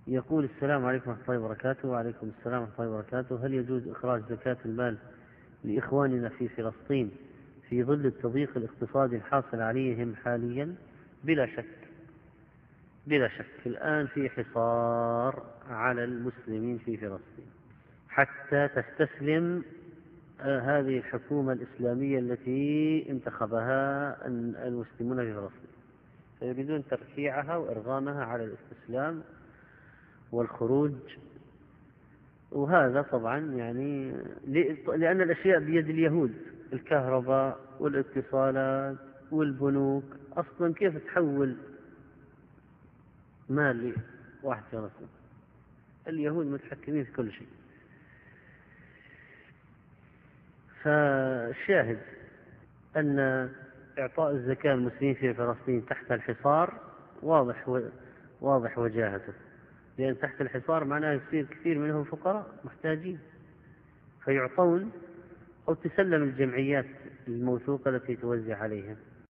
يقول: السلام عليكم ورحمة الله وبركاته. وعليكم السلام ورحمة الله وبركاته. هل يجوز إخراج زكاة المال لإخواننا في فلسطين في ظل التضييق الاقتصادي الحاصل عليهم حاليا؟ بلا شك، بلا شك. الآن في حصار على المسلمين في فلسطين حتى تستسلم هذه الحكومة الإسلامية التي انتخبها المسلمون في فلسطين، فيريدون ترفيعها وإرغامها على الاستسلام والخروج. وهذا طبعا يعني لأن الأشياء بيد اليهود، الكهرباء والاتصالات والبنوك، أصلا كيف تحول مال لواحد في فلسطين؟ اليهود متحكمين في كل شيء. فالشاهد أن إعطاء الزكاة للمسلمين في فلسطين تحت الحصار واضح وجاهته، لأن تحت الحصار معناه يصير كثير منهم فقراء محتاجين فيعطون، أو تسلم الجمعيات الموثوقة التي توزع عليهم.